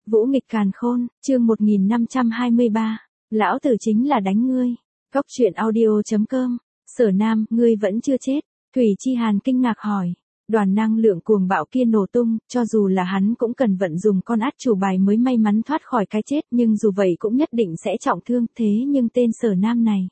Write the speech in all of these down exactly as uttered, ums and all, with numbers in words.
Vũ nghịch càn khôn, chương một nghìn năm trăm hai mươi ba. Lão tử chính là đánh ngươi. Góc truyện audio chấm com. Sở Nam, ngươi vẫn chưa chết. Thủy Chi Hàn kinh ngạc hỏi. Đoàn năng lượng cuồng bạo kia nổ tung, cho dù là hắn cũng cần vận dùng con át chủ bài mới may mắn thoát khỏi cái chết, nhưng dù vậy cũng nhất định sẽ trọng thương, thế nhưng tên Sở Nam này.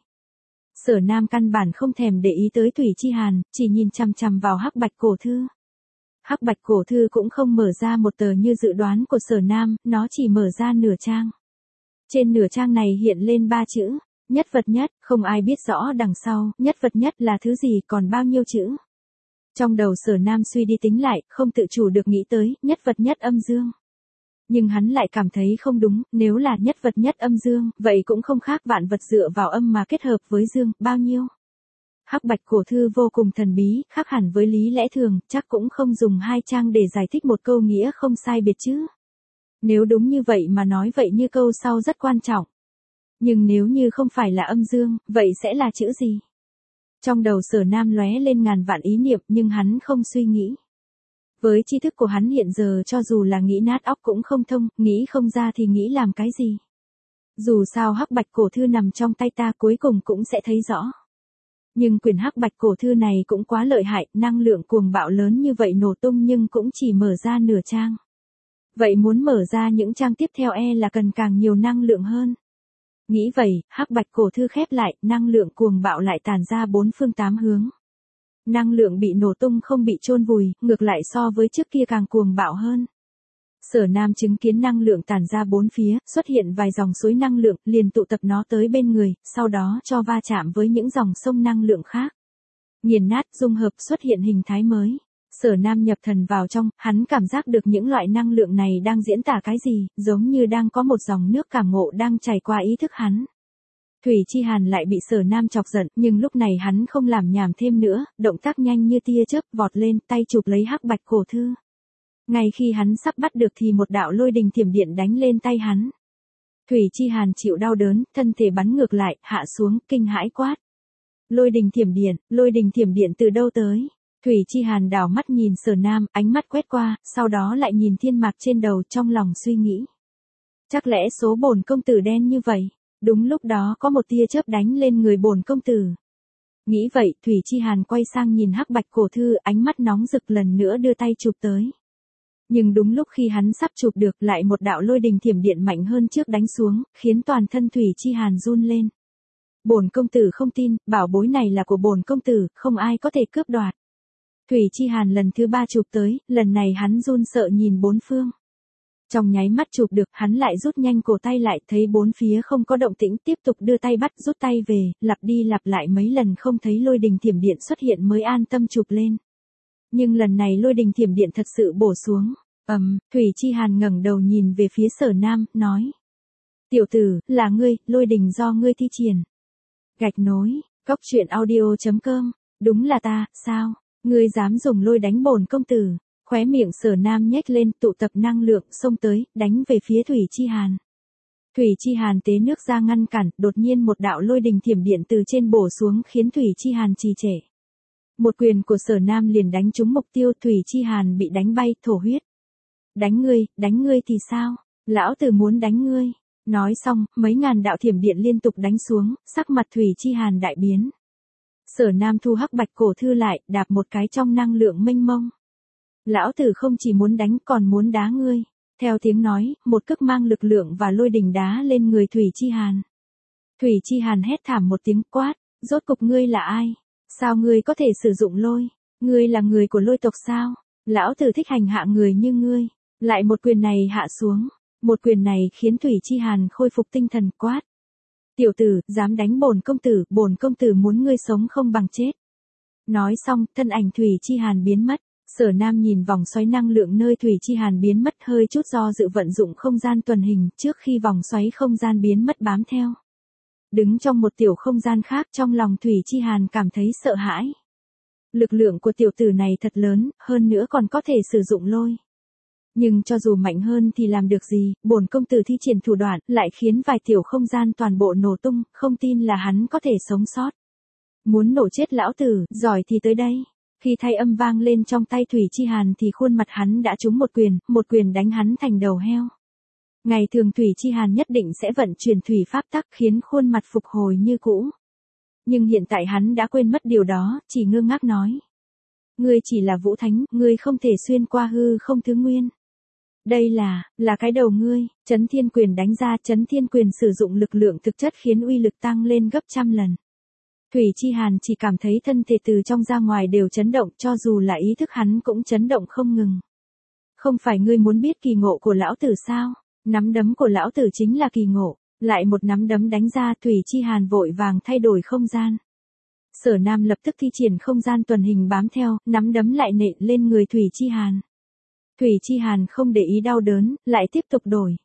Sở Nam căn bản không thèm để ý tới Thủy Chi Hàn, chỉ nhìn chằm chằm vào hắc bạch cổ thư. Hắc bạch cổ thư cũng không mở ra một tờ như dự đoán của Sở Nam, nó chỉ mở ra nửa trang. Trên nửa trang này hiện lên ba chữ, nhất vật nhất, không ai biết rõ đằng sau, nhất vật nhất là thứ gì, còn bao nhiêu chữ. Trong đầu Sở Nam suy đi tính lại, không tự chủ được nghĩ tới, nhất vật nhất âm dương. Nhưng hắn lại cảm thấy không đúng, nếu là nhất vật nhất âm dương, vậy cũng không khác vạn vật dựa vào âm mà kết hợp với dương, bao nhiêu. Hắc bạch cổ thư vô cùng thần bí, khác hẳn với lý lẽ thường, chắc cũng không dùng hai trang để giải thích một câu nghĩa không sai biệt chứ. Nếu đúng như vậy mà nói vậy như câu sau rất quan trọng. Nhưng nếu như không phải là âm dương, vậy sẽ là chữ gì? Trong đầu Sở Nam lóe lên ngàn vạn ý niệm nhưng hắn không suy nghĩ. Với tri thức của hắn hiện giờ cho dù là nghĩ nát óc cũng không thông, nghĩ không ra thì nghĩ làm cái gì. Dù sao hắc bạch cổ thư nằm trong tay ta cuối cùng cũng sẽ thấy rõ. Nhưng quyển hắc bạch cổ thư này cũng quá lợi hại, năng lượng cuồng bạo lớn như vậy nổ tung nhưng cũng chỉ mở ra nửa trang. Vậy muốn mở ra những trang tiếp theo e là cần càng nhiều năng lượng hơn. Nghĩ vậy, hắc bạch cổ thư khép lại, năng lượng cuồng bạo lại tản ra bốn phương tám hướng. Năng lượng bị nổ tung không bị chôn vùi, ngược lại so với trước kia càng cuồng bạo hơn. Sở Nam chứng kiến năng lượng tản ra bốn phía, xuất hiện vài dòng suối năng lượng, liền tụ tập nó tới bên người, sau đó cho va chạm với những dòng sông năng lượng khác. Nghiền nát, dung hợp, xuất hiện hình thái mới. Sở Nam nhập thần vào trong, hắn cảm giác được những loại năng lượng này đang diễn tả cái gì, giống như đang có một dòng nước cảm ngộ đang chảy qua ý thức hắn. Thủy Chi Hàn lại bị Sở Nam chọc giận, nhưng lúc này hắn không làm nhảm thêm nữa, động tác nhanh như tia chớp, vọt lên, tay chụp lấy hắc bạch cổ thư. Ngay khi hắn sắp bắt được thì một đạo lôi đình thiểm điện đánh lên tay hắn. Thủy Chi Hàn chịu đau đớn, thân thể bắn ngược lại, hạ xuống, kinh hãi quát. Lôi đình thiểm điện, lôi đình thiểm điện từ đâu tới? Thủy Chi Hàn đảo mắt nhìn Sở Nam, ánh mắt quét qua, sau đó lại nhìn thiên mạc trên đầu, trong lòng suy nghĩ. Chắc lẽ số bổn công tử đen như vậy? Đúng lúc đó có một tia chớp đánh lên người bổn công tử. Nghĩ vậy, Thủy Chi Hàn quay sang nhìn hắc bạch cổ thư, ánh mắt nóng rực lần nữa đưa tay chụp tới. Nhưng đúng lúc khi hắn sắp chụp được, lại một đạo lôi đình thiểm điện mạnh hơn trước đánh xuống, khiến toàn thân Thủy Chi Hàn run lên. Bổn công tử không tin, bảo bối này là của bổn công tử, không ai có thể cướp đoạt. Thủy Chi Hàn lần thứ ba chụp tới, lần này hắn run sợ nhìn bốn phương. Trong nháy mắt chụp được, hắn lại rút nhanh cổ tay lại, thấy bốn phía không có động tĩnh, tiếp tục đưa tay bắt, rút tay về, lặp đi lặp lại mấy lần không thấy lôi đình thiểm điện xuất hiện mới an tâm chụp lên. Nhưng lần này lôi đình thiểm điện thật sự bổ xuống. Ầm, um, Thủy Chi Hàn ngẩng đầu nhìn về phía Sở Nam, nói: "Tiểu tử, là ngươi, lôi đình do ngươi thi triển." Gạch nối, góc truyện audio chấm com, đúng là ta, sao? Ngươi dám dùng lôi đánh bổn công tử? Khóe miệng Sở Nam nhếch lên, tụ tập năng lượng, xông tới, đánh về phía Thủy Chi Hàn. Thủy Chi Hàn tế nước ra ngăn cản, đột nhiên một đạo lôi đình thiểm điện từ trên bổ xuống khiến Thủy Chi Hàn trì trệ. Một quyền của Sở Nam liền đánh trúng mục tiêu, Thủy Chi Hàn bị đánh bay, thổ huyết. Đánh ngươi, đánh ngươi thì sao? Lão tử muốn đánh ngươi. Nói xong, mấy ngàn đạo thiểm điện liên tục đánh xuống, sắc mặt Thủy Chi Hàn đại biến. Sở Nam thu hắc bạch cổ thư lại, đạp một cái trong năng lượng mênh mông. Lão tử không chỉ muốn đánh còn muốn đá ngươi. Theo tiếng nói, một cước mang lực lượng và lôi đình đá lên người Thủy Chi Hàn. Thủy Chi Hàn hét thảm một tiếng quát, rốt cục ngươi là ai? Sao ngươi có thể sử dụng lôi? Ngươi là người của lôi tộc sao? Lão tử thích hành hạ người như ngươi. Lại một quyền này hạ xuống. Một quyền này khiến Thủy Chi Hàn khôi phục tinh thần quát. Tiểu tử, dám đánh bổn công tử, bổn công tử muốn ngươi sống không bằng chết. Nói xong, thân ảnh Thủy Chi Hàn biến mất. Sở Nam nhìn vòng xoáy năng lượng nơi Thủy Chi Hàn biến mất, hơi chút do dự vận dụng không gian tuần hình trước khi vòng xoáy không gian biến mất bám theo. Đứng trong một tiểu không gian khác, trong lòng Thủy Chi Hàn cảm thấy sợ hãi. Lực lượng của tiểu tử này thật lớn, hơn nữa còn có thể sử dụng lôi. Nhưng cho dù mạnh hơn thì làm được gì, bổn công tử thi triển thủ đoạn, lại khiến vài tiểu không gian toàn bộ nổ tung, không tin là hắn có thể sống sót. Muốn nổ chết lão tử, giỏi thì tới đây. Khi thay âm vang lên trong tay Thủy Chi Hàn thì khuôn mặt hắn đã trúng một quyền, một quyền đánh hắn thành đầu heo. Ngày thường Thủy Chi Hàn nhất định sẽ vận chuyển thủy pháp tắc khiến khuôn mặt phục hồi như cũ. Nhưng hiện tại hắn đã quên mất điều đó, chỉ ngơ ngác nói. Ngươi chỉ là Vũ Thánh, ngươi không thể xuyên qua hư không thứ nguyên. Đây là, là cái đầu ngươi, Chấn Thiên Quyền đánh ra, Chấn Thiên Quyền sử dụng lực lượng thực chất khiến uy lực tăng lên gấp trăm lần. Thủy Chi Hàn chỉ cảm thấy thân thể từ trong ra ngoài đều chấn động, cho dù là ý thức hắn cũng chấn động không ngừng. Không phải ngươi muốn biết kỳ ngộ của lão tử sao? Nắm đấm của lão tử chính là kỳ ngộ. Lại một nắm đấm đánh ra, Thủy Chi Hàn vội vàng thay đổi không gian. Sở Nam lập tức thi triển không gian tuần hình bám theo, nắm đấm lại nện lên người Thủy Chi Hàn. Thủy Chi Hàn không để ý đau đớn, lại tiếp tục đổi.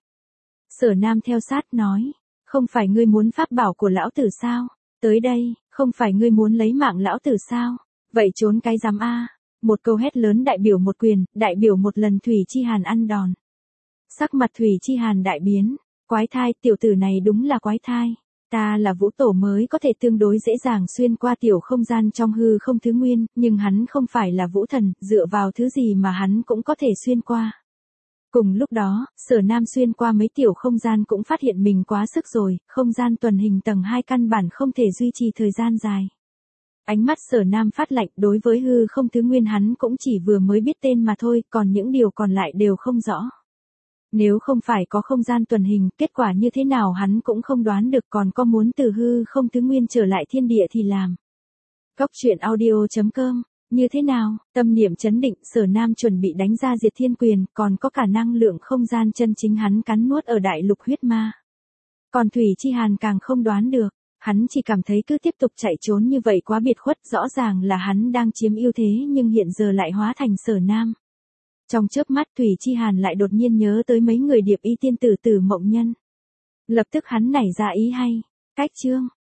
Sở Nam theo sát nói, không phải ngươi muốn pháp bảo của lão tử sao? Tới đây, không phải ngươi muốn lấy mạng lão tử sao? Vậy trốn cái giám a. Một câu hét lớn đại biểu một quyền, đại biểu một lần Thủy Chi Hàn ăn đòn. Sắc mặt Thủy Chi Hàn đại biến, quái thai, tiểu tử này đúng là quái thai. Ta là Vũ Tổ mới có thể tương đối dễ dàng xuyên qua tiểu không gian trong hư không thứ nguyên, nhưng hắn không phải là Vũ Thần, dựa vào thứ gì mà hắn cũng có thể xuyên qua. Cùng lúc đó, Sở Nam xuyên qua mấy tiểu không gian cũng phát hiện mình quá sức rồi, không gian tuần hình tầng hai căn bản không thể duy trì thời gian dài. Ánh mắt Sở Nam phát lạnh, đối với hư không thứ nguyên hắn cũng chỉ vừa mới biết tên mà thôi, còn những điều còn lại đều không rõ. Nếu không phải có không gian tuần hình, kết quả như thế nào hắn cũng không đoán được, còn có muốn từ hư không thứ nguyên trở lại thiên địa thì làm. Cốc truyện audio chấm com, như thế nào, tâm niệm chấn định, Sở Nam chuẩn bị đánh ra Diệt Thiên Quyền, còn có cả năng lượng không gian chân chính hắn cắn nuốt ở đại lục huyết ma. Còn Thủy Chi Hàn càng không đoán được, hắn chỉ cảm thấy cứ tiếp tục chạy trốn như vậy quá biệt khuất, rõ ràng là hắn đang chiếm ưu thế nhưng hiện giờ lại hóa thành Sở Nam. Trong chớp mắt Thủy Chi Hàn lại đột nhiên nhớ tới mấy người điệp y tiên tử Tử Mộng Nhân. Lập tức hắn nảy ra ý hay, cách chương,